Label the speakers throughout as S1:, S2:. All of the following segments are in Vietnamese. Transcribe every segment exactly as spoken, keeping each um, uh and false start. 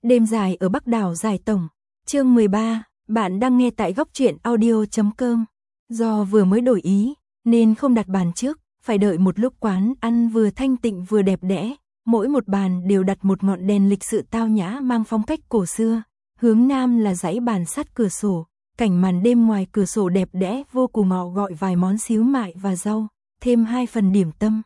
S1: Đêm dài ở Bắc đảo Giải Tổng, chương mười ba, bạn đang nghe tại góc truyện audio chấm com. Do vừa mới đổi ý, nên không đặt bàn trước, phải đợi một lúc quán ăn vừa thanh tịnh vừa đẹp đẽ, mỗi một bàn đều đặt một ngọn đèn lịch sự tao nhã mang phong cách cổ xưa, hướng nam là dãy bàn sát cửa sổ, cảnh màn đêm ngoài cửa sổ đẹp đẽ vô cùng, họ gọi vài món xíu mại và rau, thêm hai phần điểm tâm.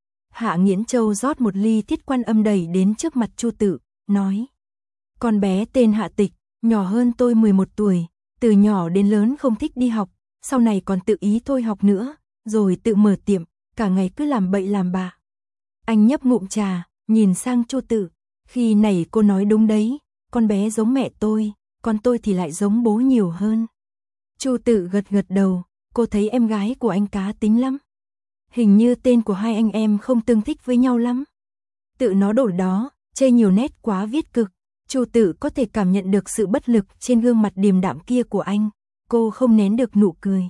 S1: Hạ Nghiễn Châu rót một ly Thiết Quan Âm đẩy đến trước mặt Chu Tự, nói: "Con bé tên Hạ Tịch, nhỏ hơn tôi mười một tuổi, từ nhỏ đến lớn không thích đi học, sau này còn tự ý thôi học nữa, rồi tự mở tiệm, cả ngày cứ làm bậy làm bạ." Anh nhấp ngụm trà, nhìn sang Chu Tự, "Khi này cô nói đúng đấy, con bé giống mẹ tôi, còn tôi thì lại giống bố nhiều hơn." Chu Tự gật gật đầu, "Cô thấy em gái của anh cá tính lắm. Hình như tên của hai anh em không tương thích với nhau lắm." Tự nó đổi đó, chê nhiều nét quá viết cực. Chu Tự có thể cảm nhận được sự bất lực trên gương mặt điềm đạm kia của anh, cô không nén được nụ cười.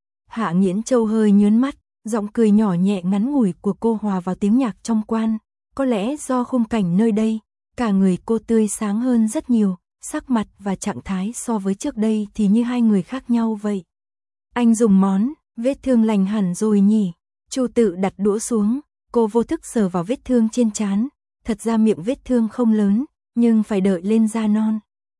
S1: Hạ Nghiễn Châu hơi nhớn mắt, giọng cười nhỏ nhẹ ngắn ngủi của cô hòa vào tiếng nhạc trong quan, có lẽ do khung cảnh nơi đây, cả người cô tươi sáng hơn rất nhiều, sắc mặt và trạng thái so với trước đây thì như hai người khác nhau vậy. "Anh dùng món, vết thương lành hẳn rồi nhỉ?" Chu Tự đặt đũa xuống, cô vô thức sờ vào vết thương trên trán, thật ra miệng vết thương không lớn, nhưng phải đợi lên da non.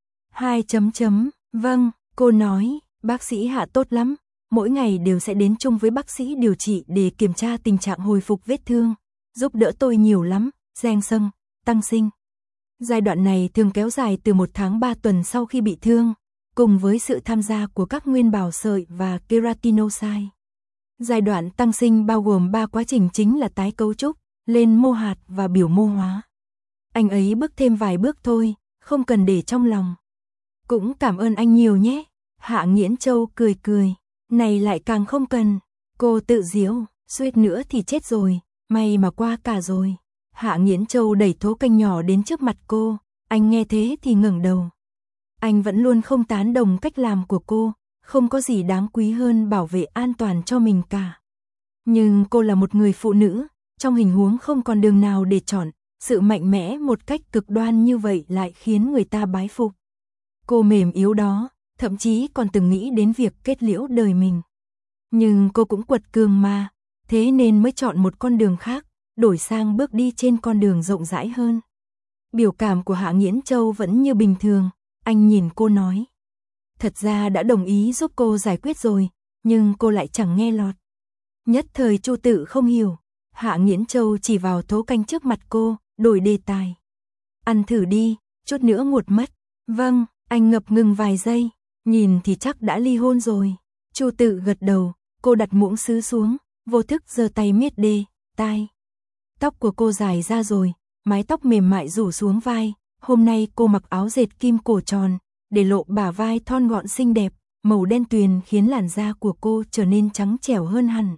S1: Hai chấm chấm, "Vâng," cô nói, "bác sĩ Hạ tốt lắm, mỗi ngày đều sẽ đến chung với bác sĩ điều trị để kiểm tra tình trạng hồi phục vết thương, giúp đỡ tôi nhiều lắm, rèn sưng, tăng sinh." Giai đoạn này thường kéo dài từ một tháng ba tuần sau khi bị thương, cùng với sự tham gia của các nguyên bào sợi và keratinocyte. Giai đoạn tăng sinh bao gồm ba quá trình chính là tái cấu trúc, lên mô hạt và biểu mô hóa. Anh ấy bước thêm vài bước thôi, không cần để trong lòng. "Cũng cảm ơn anh nhiều nhé." Hạ Nghiễn Châu cười cười, "Này lại càng không cần." Cô tự giễu, "Suýt nữa thì chết rồi, may mà qua cả rồi." Hạ Nghiễn Châu đẩy thố canh nhỏ đến trước mặt cô, anh nghe thế thì ngẩng đầu. Anh vẫn luôn không tán đồng cách làm của cô, không có gì đáng quý hơn bảo vệ an toàn cho mình cả. Nhưng cô là một người phụ nữ, trong hình huống không còn đường nào để chọn, sự mạnh mẽ một cách cực đoan như vậy lại khiến người ta bái phục. Cô mềm yếu đó, thậm chí còn từng nghĩ đến việc kết liễu đời mình. Nhưng cô cũng quật cường mà, thế nên mới chọn một con đường khác, đổi sang bước đi trên con đường rộng rãi hơn. Biểu cảm của Hạ Nghiễn Châu vẫn như bình thường, anh nhìn cô nói: "Thật ra đã đồng ý giúp cô giải quyết rồi, nhưng cô lại chẳng nghe lọt." Nhất thời Chu Tự không hiểu, Hạ Nghiễn Châu chỉ vào thố canh trước mặt cô, đổi đề tài: "Ăn thử đi, chút nữa nguột mất." "Vâng." Anh ngập ngừng vài giây, nhìn thì chắc đã ly hôn rồi. Chu Tự gật đầu, cô đặt muỗng sứ xuống, vô thức giơ tay miết đê, tai. Tóc của cô dài ra rồi, mái tóc mềm mại rủ xuống vai, hôm nay cô mặc áo dệt kim cổ tròn, để lộ bả vai thon gọn xinh đẹp, màu đen tuyền khiến làn da của cô trở nên trắng trẻo hơn hẳn.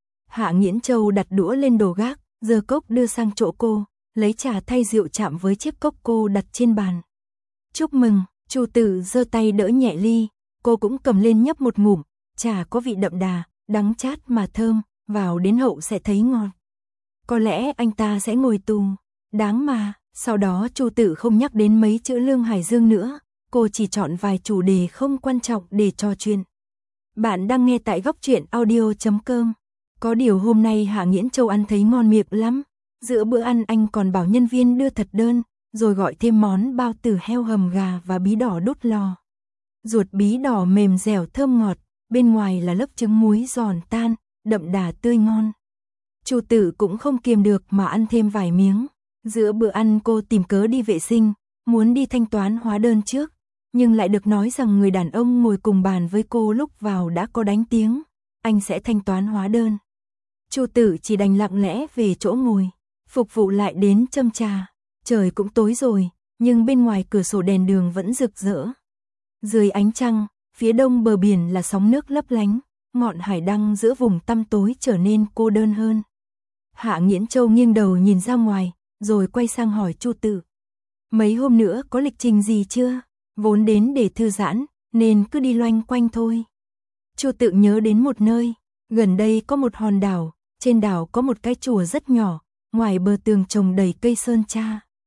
S1: Hạ Nghiễn Châu đặt đũa lên đồ gác, giơ cốc đưa sang chỗ cô, lấy trà thay rượu chạm với chiếc cốc cô đặt trên bàn. "Chúc mừng." Chu Tự giơ tay đỡ nhẹ ly, cô cũng cầm lên nhấp một ngụm, trà có vị đậm đà, đắng chát mà thơm, vào đến hậu sẽ thấy ngon. "Có lẽ anh ta sẽ ngồi tù." "Đáng mà." Sau đó Chu Tự không nhắc đến mấy chữ Lương Hải Dương nữa, cô chỉ chọn vài chủ đề không quan trọng để trò chuyện. Bạn đang nghe tại góc truyện audio chấm com. Có điều hôm nay Hạ Nghiễn Châu ăn thấy ngon miệng lắm. Giữa bữa ăn anh còn bảo nhân viên đưa thật đơn, rồi gọi thêm món bao tử heo hầm gà và bí đỏ đút lò. Ruột bí đỏ mềm dẻo thơm ngọt, bên ngoài là lớp trứng muối giòn tan, đậm đà tươi ngon. Chu Tự cũng không kiềm được mà ăn thêm vài miếng. Giữa bữa ăn cô tìm cớ đi vệ sinh, muốn đi thanh toán hóa đơn trước, nhưng lại được nói rằng người đàn ông ngồi cùng bàn với cô lúc vào đã có đánh tiếng, anh sẽ thanh toán hóa đơn. Chu Tự chỉ đành lặng lẽ về chỗ ngồi, phục vụ lại đến châm trà. Trời cũng tối rồi, nhưng bên ngoài cửa sổ đèn đường vẫn rực rỡ. Dưới ánh trăng, phía đông bờ biển là sóng nước lấp lánh, ngọn hải đăng giữa vùng tăm tối trở nên cô đơn hơn. Hạ Nghiễn Châu nghiêng đầu nhìn ra ngoài, rồi quay sang hỏi Chu Tự: "Mấy hôm nữa có lịch trình gì chưa? Vốn đến để thư giãn, nên cứ đi loanh quanh thôi." Chu Tự nhớ đến một nơi, gần đây có một hòn đảo, trên đảo có một cái chùa rất nhỏ, ngoài bờ tường trồng đầy cây sơn tra.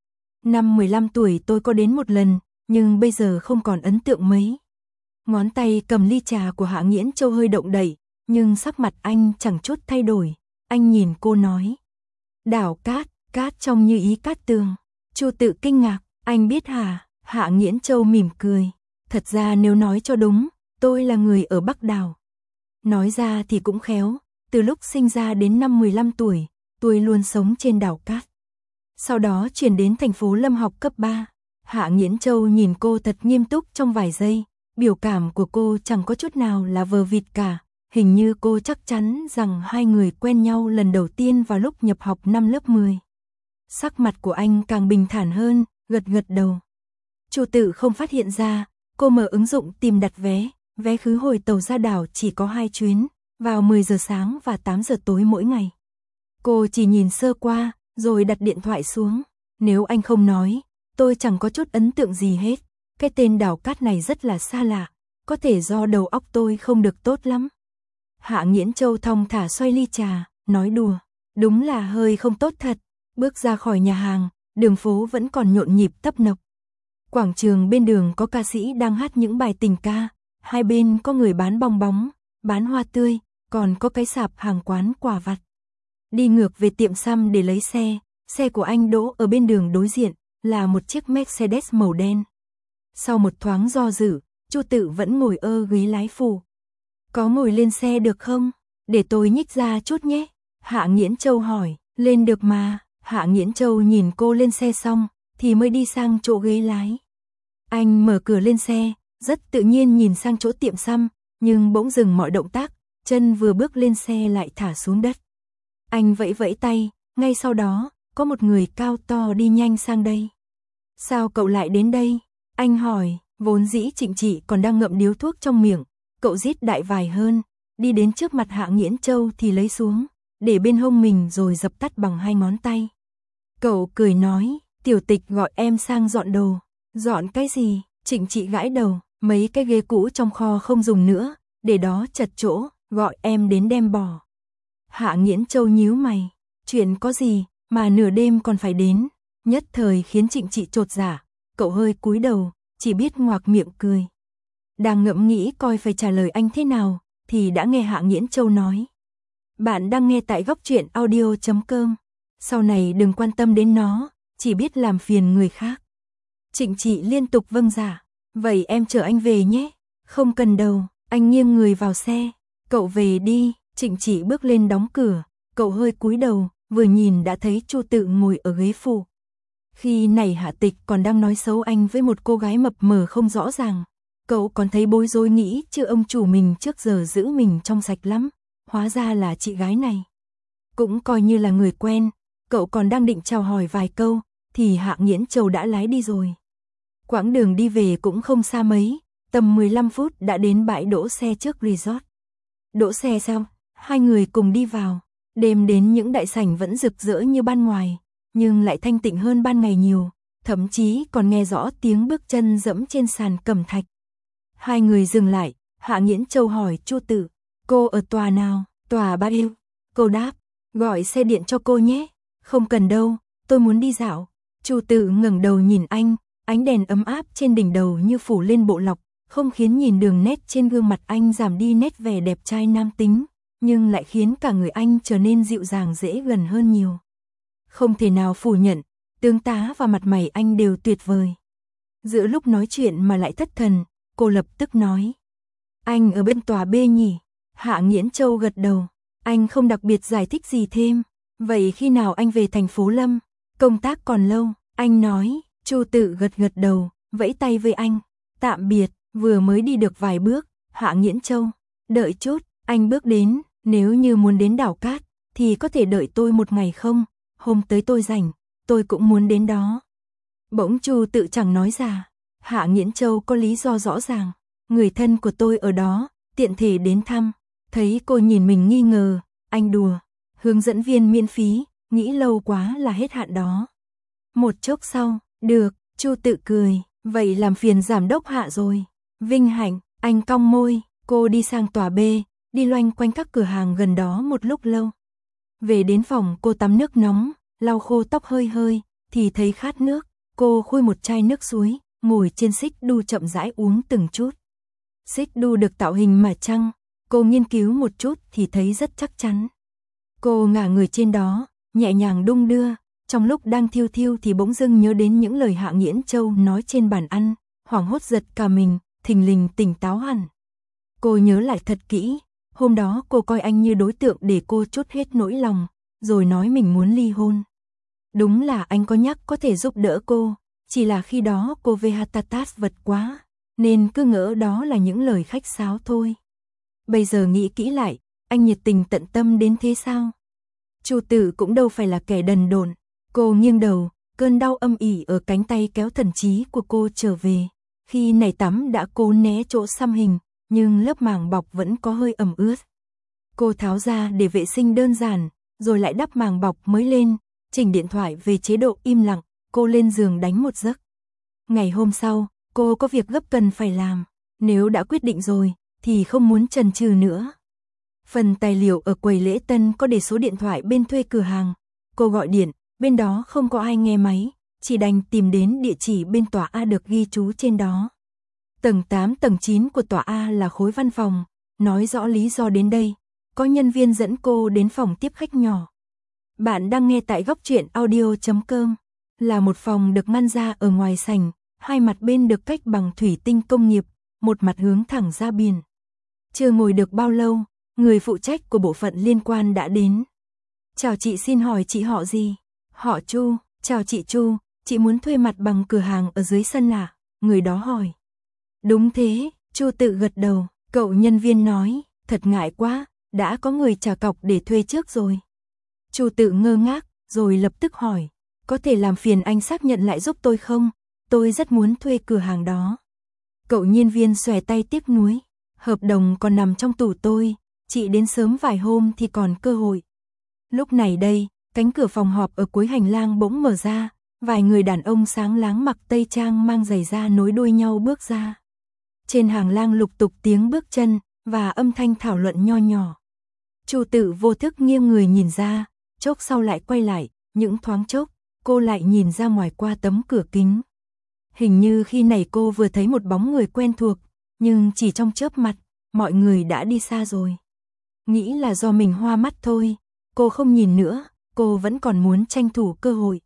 S1: Năm mười lăm tuổi tôi có đến một lần, nhưng bây giờ không còn ấn tượng mấy. Ngón tay cầm ly trà của Hạ Nghiễn Châu hơi động đậy, nhưng sắc mặt anh chẳng chút thay đổi. Anh nhìn cô nói. Đảo cát, cát trông như ý cát tường. Chu Tự kinh ngạc, anh biết hả? Hạ Nghiễn Châu mỉm cười. Thật ra nếu nói cho đúng, tôi là người ở Bắc Đảo. Nói ra thì cũng khéo, từ lúc sinh ra đến năm mười lăm tuổi, tôi luôn sống trên đảo cát. Sau đó chuyển đến thành phố Lâm học cấp ba. Hạ Nghiễn Châu nhìn cô thật nghiêm túc trong vài giây, biểu cảm của cô chẳng có chút nào là vờ vịt cả. Hình như cô chắc chắn rằng hai người quen nhau lần đầu tiên vào lúc nhập học năm lớp mười. Sắc mặt của anh càng bình thản hơn, gật gật đầu. Chu Tự không phát hiện ra, cô mở ứng dụng tìm đặt vé, vé khứ hồi tàu ra đảo chỉ có hai chuyến, vào mười giờ sáng và tám giờ tối mỗi ngày. Cô chỉ nhìn sơ qua, rồi đặt điện thoại xuống. Nếu anh không nói, tôi chẳng có chút ấn tượng gì hết. Cái tên đảo cát này rất là xa lạ, có thể do đầu óc tôi không được tốt lắm. Hạ Nghiễn Châu thong thả xoay ly trà, nói đùa. Đúng là hơi không tốt thật. Bước ra khỏi nhà hàng, đường phố vẫn còn nhộn nhịp tấp nập. Quảng trường bên đường có ca sĩ đang hát những bài tình ca, hai bên có người bán bong bóng, bán hoa tươi, còn có cái sạp hàng quán quà vặt. Đi ngược về tiệm xăm để lấy xe, xe của anh đỗ ở bên đường đối diện, là một chiếc Mercedes màu đen. Sau một thoáng do dự, Chu Tự vẫn ngồi ơ ghế lái phụ. Có ngồi lên xe được không? Để tôi nhích ra chút nhé. Hạ Nghiễn Châu hỏi, lên được mà. Hạ Nghiễn Châu nhìn cô lên xe xong, thì mới đi sang chỗ ghế lái. Anh mở cửa lên xe, rất tự nhiên nhìn sang chỗ tiệm xăm, nhưng bỗng dừng mọi động tác, chân vừa bước lên xe lại thả xuống đất. Anh vẫy vẫy tay, ngay sau đó, có một người cao to đi nhanh sang đây. Sao cậu lại đến đây? Anh hỏi, vốn dĩ Trịnh Trị còn đang ngậm điếu thuốc trong miệng, cậu rít đại vài hơn, đi đến trước mặt Hạ Nghiễn Châu thì lấy xuống, để bên hông mình rồi dập tắt bằng hai ngón tay. Cậu cười nói, Tiểu Tịch gọi em sang dọn đồ. Dọn cái gì? Trịnh Trị gãi đầu, mấy cái ghế cũ trong kho không dùng nữa, để đó chật chỗ, gọi em đến đem bỏ. Hạ Nghiễn Châu nhíu mày, chuyện có gì mà nửa đêm còn phải đến, nhất thời khiến Trịnh Trị chột dạ. Cậu hơi cúi đầu, chỉ biết ngoạc miệng cười. Đang ngẫm nghĩ coi phải trả lời anh thế nào, thì đã nghe Hạ Nghiễn Châu nói. Bạn đang nghe tại góc truyện audio chấm com. Sau này đừng quan tâm đến nó, chỉ biết làm phiền người khác. Trịnh Trị liên tục vâng dạ. Vậy em chở anh về nhé. Không cần đâu. Anh nghiêng người vào xe. Cậu về đi. Trịnh Trị bước lên đóng cửa. Cậu hơi cúi đầu, vừa nhìn đã thấy Chu Tự ngồi ở ghế phụ. Khi này Hạ Tịch còn đang nói xấu anh với một cô gái mập mờ không rõ ràng. Cậu còn thấy bối rối nghĩ chứ ông chủ mình trước giờ giữ mình trong sạch lắm. Hóa ra là chị gái này. Cũng coi như là người quen. Cậu còn đang định chào hỏi vài câu, thì Hạ Nghiễn Châu đã lái đi rồi. Quãng đường đi về cũng không xa mấy, tầm mười lăm phút đã đến bãi đỗ xe trước resort. Đỗ xe xong, hai người cùng đi vào. Đêm đến những đại sảnh vẫn rực rỡ như ban ngoài, nhưng lại thanh tịnh hơn ban ngày nhiều, thậm chí còn nghe rõ tiếng bước chân dẫm trên sàn cẩm thạch. Hai người dừng lại, Hạ Nghiễn Châu hỏi Chu Tự, cô ở tòa nào? Tòa ba yêu. Cô đáp, gọi xe điện cho cô nhé. Không cần đâu, tôi muốn đi dạo. Chu Tự ngẩng đầu nhìn anh, ánh đèn ấm áp trên đỉnh đầu như phủ lên bộ lọc, không khiến nhìn đường nét trên gương mặt anh giảm đi nét vẻ đẹp trai nam tính, nhưng lại khiến cả người anh trở nên dịu dàng dễ gần hơn nhiều. Không thể nào phủ nhận, tướng tá và mặt mày anh đều tuyệt vời. Giữa lúc nói chuyện mà lại thất thần, cô lập tức nói. Anh ở bên tòa B nhỉ? Hạ Nghiễn Châu gật đầu. Anh không đặc biệt giải thích gì thêm. Vậy khi nào anh về thành phố Lâm? Công tác còn lâu, anh nói. Chu Tự gật gật đầu, vẫy tay với anh. Tạm biệt, vừa mới đi được vài bước, Hạ Nghiễn Châu. Đợi chút, anh bước đến, nếu như muốn đến đảo cát, thì có thể đợi tôi một ngày không? Hôm tới tôi rảnh, tôi cũng muốn đến đó. Bỗng Chu Tự chẳng nói ra. Hạ Nghiễn Châu có lý do rõ ràng. Người thân của tôi ở đó, tiện thể đến thăm. Thấy cô nhìn mình nghi ngờ, anh đùa. Hướng dẫn viên miễn phí, nghĩ lâu quá là hết hạn đó. Một chốc sau, được, Chu Tự cười, vậy làm phiền giám đốc Hạ rồi. Vinh hạnh, anh cong môi, cô đi sang tòa B, đi loanh quanh các cửa hàng gần đó một lúc lâu. Về đến phòng cô tắm nước nóng, lau khô tóc hơi hơi, thì thấy khát nước, Cô khui một chai nước suối, ngồi trên xích đu chậm rãi uống từng chút. Xích đu được tạo hình mà chăng, cô nghiên cứu một chút thì thấy rất chắc chắn. Cô ngả người trên đó, nhẹ nhàng đung đưa, trong lúc đang thiêu thiêu thì bỗng dưng nhớ đến những lời Hạ Nghiễn Châu nói trên bàn ăn, hoảng hốt giật cả mình, thình lình tỉnh táo hẳn. Cô nhớ lại thật kỹ, hôm đó cô coi anh như đối tượng để cô trút hết nỗi lòng, rồi nói mình muốn ly hôn. Đúng là anh có nhắc có thể giúp đỡ cô, chỉ là khi đó cô Vehatatas vật quá, nên cứ ngỡ đó là những lời khách sáo thôi. Bây giờ nghĩ kỹ lại, anh nhiệt tình tận tâm đến thế sao? Chu Tự cũng đâu phải là kẻ đần độn. Cô nghiêng đầu, cơn đau âm ỉ ở cánh tay kéo thần trí của cô trở về. Khi nảy tắm đã cố né chỗ xăm hình, nhưng lớp màng bọc vẫn có hơi ẩm ướt. Cô tháo ra để vệ sinh đơn giản, rồi lại đắp màng bọc mới lên, chỉnh điện thoại về chế độ im lặng, cô lên giường đánh một giấc. Ngày hôm sau, cô có việc gấp cần phải làm, nếu đã quyết định rồi, thì không muốn chần chừ nữa. Phần tài liệu ở quầy lễ tân có để số điện thoại bên thuê cửa hàng. Cô gọi điện, bên đó không có ai nghe máy, chỉ đành tìm đến địa chỉ bên tòa A được ghi chú trên đó. Tầng tám tầng chín của tòa A là khối văn phòng, nói rõ lý do đến đây. Có nhân viên dẫn cô đến phòng tiếp khách nhỏ. Bạn đang nghe tại góc truyện audio chấm com, là một phòng được ngăn ra ở ngoài sảnh, hai mặt bên được cách bằng thủy tinh công nghiệp, một mặt hướng thẳng ra biển. Chưa ngồi được bao lâu, người phụ trách của bộ phận liên quan đã đến. Chào chị, xin hỏi chị họ gì? Họ Chu. Chào chị Chu, chị muốn thuê mặt bằng cửa hàng ở dưới sân à? Người đó hỏi. Đúng thế, Chu Tự gật đầu. Cậu nhân viên nói, thật ngại quá, đã có người trả cọc để thuê trước rồi. Chu Tự ngơ ngác, rồi lập tức hỏi, có thể làm phiền anh xác nhận lại giúp tôi không? Tôi rất muốn thuê cửa hàng đó. Cậu nhân viên xòe tay tiếc nuối, hợp đồng còn nằm trong tủ tôi, chị đến sớm vài hôm thì còn cơ hội. Lúc này đây, cánh cửa phòng họp ở cuối hành lang bỗng mở ra, vài người đàn ông sáng láng mặc tây trang mang giày da nối đuôi nhau bước ra. Trên hành lang lục tục tiếng bước chân và âm thanh thảo luận nho nhỏ. Chu Tự vô thức nghiêng người nhìn ra, chốc sau lại quay lại, những thoáng chốc, cô lại nhìn ra ngoài qua tấm cửa kính. Hình như khi này cô vừa thấy một bóng người quen thuộc, nhưng chỉ trong chớp mắt, mọi người đã đi xa rồi. Nghĩ là do mình hoa mắt thôi, cô không nhìn nữa, cô vẫn còn muốn tranh thủ cơ hội.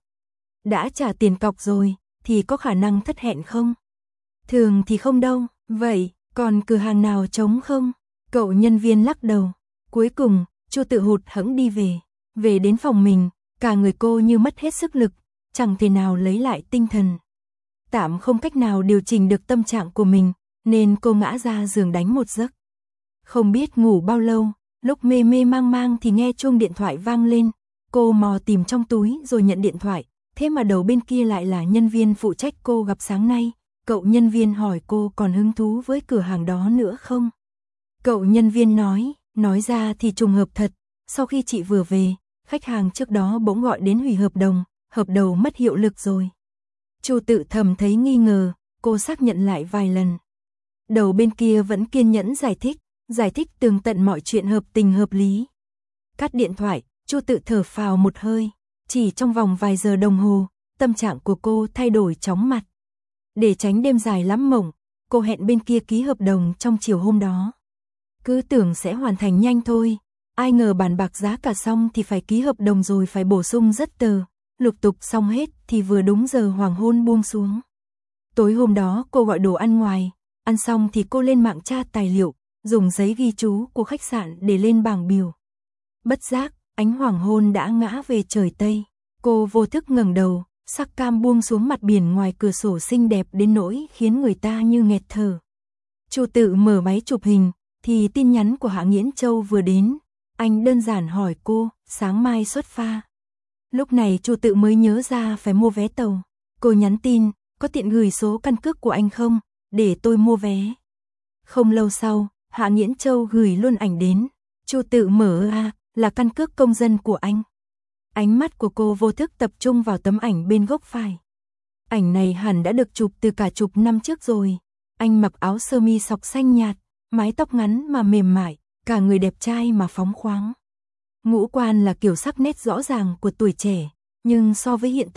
S1: Đã trả tiền cọc rồi, thì có khả năng thất hẹn không? Thường thì không đâu, vậy, còn cửa hàng nào trống không? Cậu nhân viên lắc đầu. Cuối cùng, Chu Tự hụt hẫng đi về. Về đến phòng mình, cả người cô như mất hết sức lực, chẳng thể nào lấy lại tinh thần. Tạm không cách nào điều chỉnh được tâm trạng của mình, nên cô ngã ra giường đánh một giấc. Không biết ngủ bao lâu, lúc mê mê mang mang thì nghe chuông điện thoại vang lên. Cô mò tìm trong túi rồi nhận điện thoại, thế mà đầu bên kia lại là nhân viên phụ trách cô gặp sáng nay. Cậu nhân viên hỏi cô còn hứng thú với cửa hàng đó nữa không? Cậu nhân viên nói, nói ra thì trùng hợp thật, sau khi chị vừa về, khách hàng trước đó bỗng gọi đến hủy hợp đồng, hợp đồng mất hiệu lực rồi. Chu Tự thầm thấy nghi ngờ, cô xác nhận lại vài lần. Đầu bên kia vẫn kiên nhẫn giải thích, giải thích tường tận mọi chuyện hợp tình hợp lý. Cắt điện thoại, Chu Tự thở phào một hơi, chỉ trong vòng vài giờ đồng hồ, tâm trạng của cô thay đổi chóng mặt. Để tránh đêm dài lắm mộng, cô hẹn bên kia ký hợp đồng trong chiều hôm đó. Cứ tưởng sẽ hoàn thành nhanh thôi, ai ngờ bàn bạc giá cả xong thì phải ký hợp đồng rồi phải bổ sung rất tờ, lục tục xong hết thì vừa đúng giờ hoàng hôn buông xuống. Tối hôm đó cô gọi đồ ăn ngoài, ăn xong thì cô lên mạng tra tài liệu, dùng giấy ghi chú của khách sạn để lên bảng biểu. Bất giác, ánh hoàng hôn đã ngã về trời Tây, cô vô thức ngẩng đầu, sắc cam buông xuống mặt biển ngoài cửa sổ xinh đẹp đến nỗi khiến người ta như nghẹt thở. Chu Tự mở máy chụp hình, thì tin nhắn của Hạ Nghiễn Châu vừa đến, anh đơn giản hỏi cô, sáng mai xuất pha. Lúc này Chu Tự mới nhớ ra phải mua vé tàu. Cô nhắn tin, có tiện gửi số căn cước của anh không, để tôi mua vé. Không lâu sau, Hạ Nghiễn Châu gửi luôn ảnh đến. Chu Tự mở ra, là căn cước công dân của anh. Ánh mắt của cô vô thức tập trung vào tấm ảnh bên góc phải. Ảnh này hẳn đã được chụp từ cả chục năm trước rồi. Anh mặc áo sơ mi sọc xanh nhạt, mái tóc ngắn mà mềm mại, cả người đẹp trai mà phóng khoáng. Ngũ quan là kiểu sắc nét rõ ràng của tuổi trẻ, nhưng so với hiện tại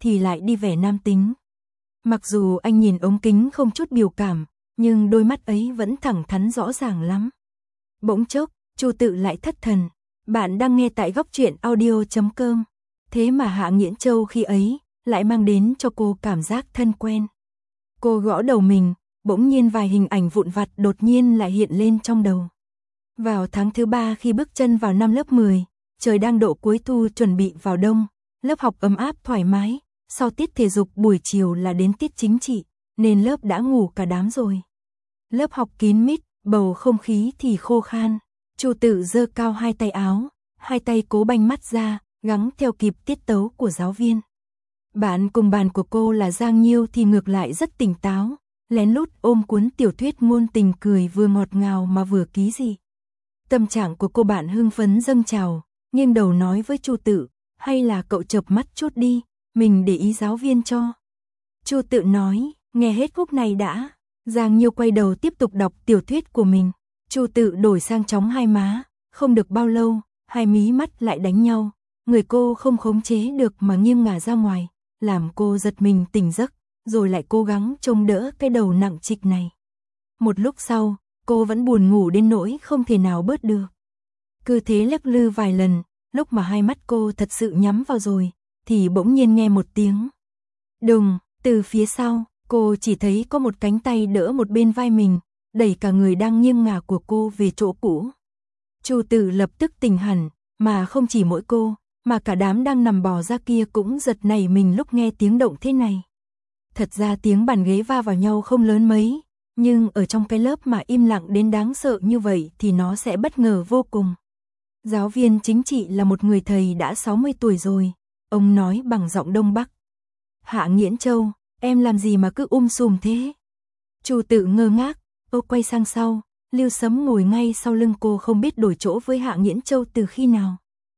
S1: thì lại đi vẻ nam tính. Mặc dù anh nhìn ống kính không chút biểu cảm, nhưng đôi mắt ấy vẫn thẳng thắn rõ ràng lắm. Bỗng chốc, Chu Tự lại thất thần. Bạn đang nghe tại góc truyện audio chấm com. Thế mà Hạ Nghiễn Châu khi ấy lại mang đến cho cô cảm giác thân quen. Cô gõ đầu mình, bỗng nhiên vài hình ảnh vụn vặt đột nhiên lại hiện lên trong đầu. Vào tháng thứ ba khi bước chân vào năm lớp mười, trời đang độ cuối thu chuẩn bị vào đông, lớp học ấm áp thoải mái, sau tiết thể dục buổi chiều là đến tiết chính trị, nên lớp đã ngủ cả đám rồi. Lớp học kín mít, bầu không khí thì khô khan. Chu Tự giơ cao hai tay áo, hai tay cố banh mắt ra, gắng theo kịp tiết tấu của giáo viên. Bạn cùng bàn của cô là Giang Nhiêu thì ngược lại rất tỉnh táo, lén lút ôm cuốn tiểu thuyết ngôn tình cười vừa ngọt ngào mà vừa ký gì. Tâm trạng của cô bạn hưng phấn dâng trào, nghiêng đầu nói với Chu Tự, hay là cậu chợp mắt chút đi, mình để ý giáo viên cho. Chu Tự nói, nghe hết khúc này đã. Giang Nhiêu quay đầu tiếp tục đọc tiểu thuyết của mình. Chu Tự đổi sang chóng hai má, không được bao lâu, hai mí mắt lại đánh nhau, người cô không khống chế được mà nghiêng ngả ra ngoài, làm cô giật mình tỉnh giấc, rồi lại cố gắng trông đỡ cái đầu nặng trịch này. Một lúc sau, cô vẫn buồn ngủ đến nỗi không thể nào bớt được. Cứ thế lắc lư vài lần, lúc mà hai mắt cô thật sự nhắm vào rồi, thì bỗng nhiên nghe một tiếng. Đùng, từ phía sau, cô chỉ thấy có một cánh tay đỡ một bên vai mình, đẩy cả người đang nghiêng ngả của cô về chỗ cũ. Chu Tự lập tức tỉnh hẳn, mà không chỉ mỗi cô, mà cả đám đang nằm bò ra kia cũng giật nảy mình lúc nghe tiếng động thế này. Thật ra tiếng bàn ghế va vào nhau không lớn mấy, nhưng ở trong cái lớp mà im lặng đến đáng sợ như vậy thì nó sẽ bất ngờ vô cùng. Giáo viên chính trị là một người thầy đã sáu mươi tuổi rồi, ông nói bằng giọng Đông Bắc. Hạ Nghiễn Châu, em làm gì mà cứ um sùm thế? Chu Tự ngơ ngác, cô quay sang sau, Lưu Sấm ngồi ngay sau lưng cô không biết đổi chỗ với Hạ Nghiễn Châu từ khi nào.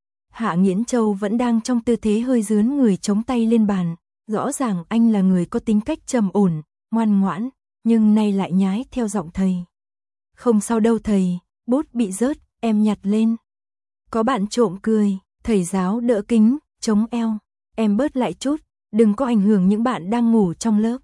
S1: Hạ Nghiễn Châu vẫn đang trong tư thế hơi dướn người chống tay lên bàn, rõ ràng anh là người có tính cách trầm ổn, ngoan ngoãn, nhưng nay lại nhái theo giọng thầy. Không sao đâu thầy, bút bị rớt, em nhặt lên. Có bạn trộm cười, thầy giáo đỡ kính, chống eo, em bớt lại chút, đừng có ảnh hưởng những bạn đang ngủ trong lớp.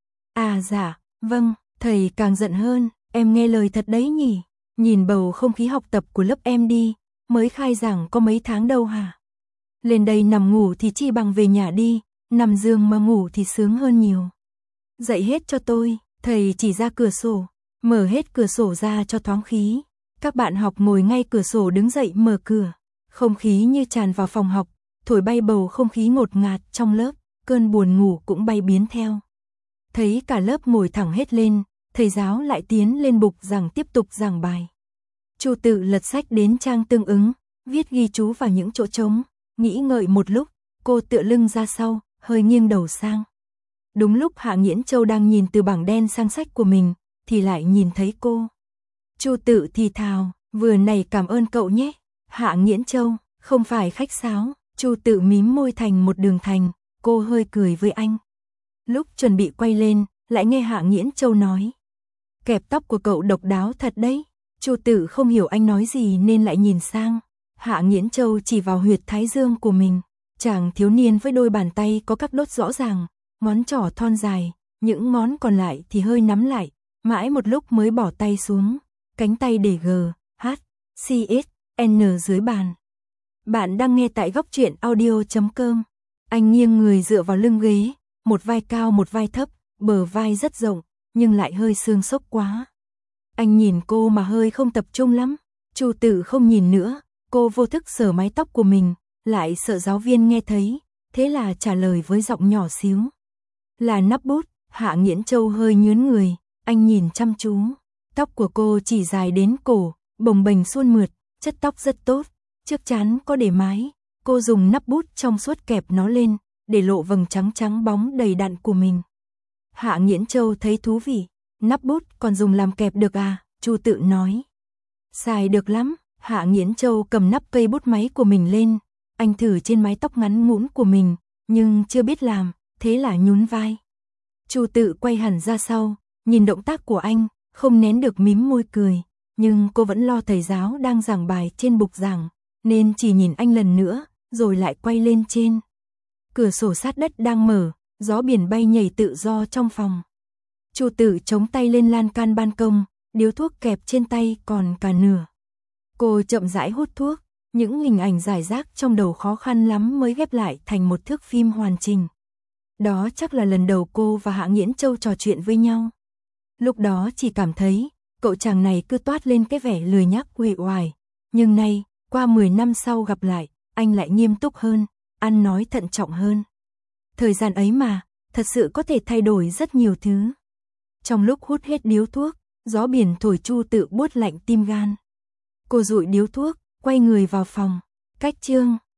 S1: À dạ, vâng, thầy càng giận hơn, em nghe lời thật đấy nhỉ, nhìn bầu không khí học tập của lớp em đi, mới khai giảng có mấy tháng đâu hả? Lên đây nằm ngủ thì chi bằng về nhà đi, nằm giường mà ngủ thì sướng hơn nhiều. Dậy hết cho tôi, thầy chỉ ra cửa sổ, mở hết cửa sổ ra cho thoáng khí. Các bạn học ngồi ngay cửa sổ đứng dậy mở cửa, không khí như tràn vào phòng học, thổi bay bầu không khí ngột ngạt trong lớp, cơn buồn ngủ cũng bay biến theo. Thấy cả lớp ngồi thẳng hết lên, thầy giáo lại tiến lên bục giảng tiếp tục giảng bài. Chu Tự lật sách đến trang tương ứng, viết ghi chú vào những chỗ trống, nghĩ ngợi một lúc, cô tựa lưng ra sau, hơi nghiêng đầu sang. Đúng lúc Hạ Nghiễn Châu đang nhìn từ bảng đen sang sách của mình, thì lại nhìn thấy cô. Chu Tự thì thào, vừa này cảm ơn cậu nhé. Hạ Nghiễn Châu, không phải khách sáo. Chu Tự mím môi thành một đường thành, cô hơi cười với anh. Lúc chuẩn bị quay lên, lại nghe Hạ Nghiễn Châu nói. Kẹp tóc của cậu độc đáo thật đấy. Chu Tự không hiểu anh nói gì nên lại nhìn sang. Hạ Nghiễn Châu chỉ vào huyệt thái dương của mình. Chàng thiếu niên với đôi bàn tay có các đốt rõ ràng, ngón trỏ thon dài, những ngón còn lại thì hơi nắm lại, mãi một lúc mới bỏ tay xuống. Cánh tay để G, H, C, S, N dưới bàn. Bạn đang nghe tại góc truyện audio chấm com. Anh nghiêng người dựa vào lưng ghế, một vai cao một vai thấp, bờ vai rất rộng, nhưng lại hơi xương xốc quá. Anh nhìn cô mà hơi không tập trung lắm. Chu Tự không nhìn nữa, cô vô thức sờ mái tóc của mình, lại sợ giáo viên nghe thấy, thế là trả lời với giọng nhỏ xíu. Là nắp bút. Hạ Nghiễn Châu hơi nhướng người, anh nhìn chăm chú. Tóc của cô chỉ dài đến cổ, bồng bềnh suôn mượt, chất tóc rất tốt, trước trán có để mái, cô dùng nắp bút trong suốt kẹp nó lên, để lộ vầng trắng trắng bóng đầy đặn của mình. Hạ Nghiễn Châu thấy thú vị, nắp bút còn dùng làm kẹp được à, Chu Tự nói. Xài được lắm. Hạ Nghiễn Châu cầm nắp cây bút máy của mình lên, anh thử trên mái tóc ngắn ngủn của mình, nhưng chưa biết làm, thế là nhún vai. Chu Tự quay hẳn ra sau, nhìn động tác của anh, không nén được mím môi cười, nhưng cô vẫn lo thầy giáo đang giảng bài trên bục giảng, nên chỉ nhìn anh lần nữa, rồi lại quay lên trên. Cửa sổ sát đất đang mở, gió biển bay nhảy tự do trong phòng. Chu Tự chống tay lên lan can ban công, điếu thuốc kẹp trên tay còn cả nửa. Cô chậm rãi hút thuốc, những hình ảnh rải rác trong đầu khó khăn lắm mới ghép lại thành một thước phim hoàn chỉnh. Đó chắc là lần đầu cô và Hạ Nghiễn Châu trò chuyện với nhau. Lúc đó chỉ cảm thấy, cậu chàng này cứ toát lên cái vẻ lười nhác uể oải, nhưng nay, qua mười năm sau gặp lại, anh lại nghiêm túc hơn, ăn nói thận trọng hơn. Thời gian ấy mà, thật sự có thể thay đổi rất nhiều thứ. Trong lúc hút hết điếu thuốc, gió biển thổi Chu Tự buốt lạnh tim gan. Cô dụi điếu thuốc, quay người vào phòng. Cách chương